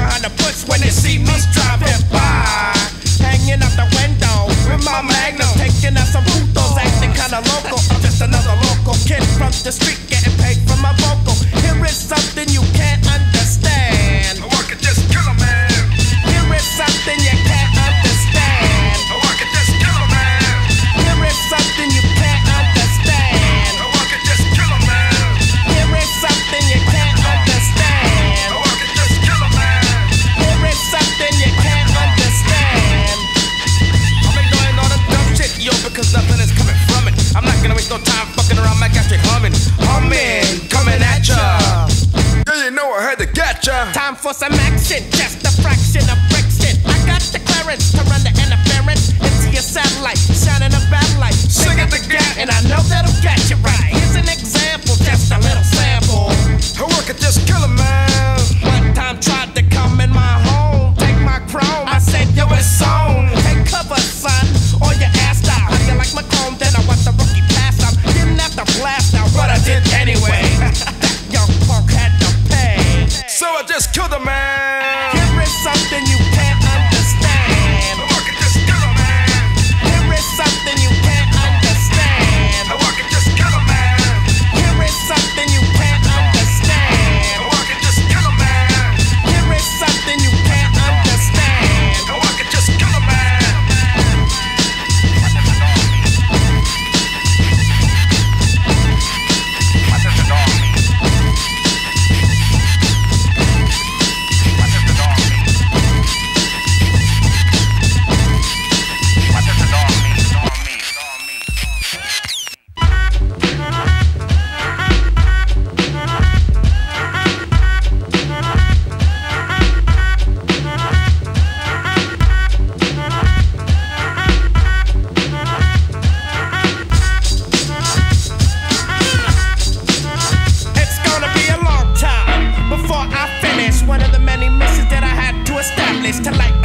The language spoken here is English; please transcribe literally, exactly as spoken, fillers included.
behind the bush when they see me driving by. Hanging out the window with my magnum, taking out some putos, acting kinda local. I'm just another local kid from the street, getting paid for my vocal. Here is something you can't understand. Oh, I could just kill a man. Here is something you can't understand. Oh, I could just kill a man. Here is something you can't understand. Oh, I could just kill a man. Here is something you can't understand. Oh, I could just kill a man. Here is something you can't understand. I'm ignoring all the dumb shit, yo, because nothing is coming from it. I'm not gonna waste no time fucking around, my got straight humming. Humming, coming at ya. Yeah, you know I had to get ya. Time for some action, just a fraction of friction. I got the clearance to run the interference into your satellite, shining a bad light. Sing it again, And I know that'll get you right. Here's an example, just a little sample. oh, I could just kill a man. One time tried to come in my home, take my chrome. I said, yo, it's on. Take cover, son, or your ass out. How do you like my chrome? Then I want the rookie pass out. Didn't have to blast out, but I did anyway. That young punk had to pay. So I just killed a man. Here is something you can't understand. Oh, I could just kill a man. Here is something you can't understand. Oh, I could just kill a man. Here is something you can't understand. Oh, I could just kill a man. Here is something you can't understand. Oh, I could just kill a man. It's gonna be a long time before I finish one of the many missions that I had to establish to light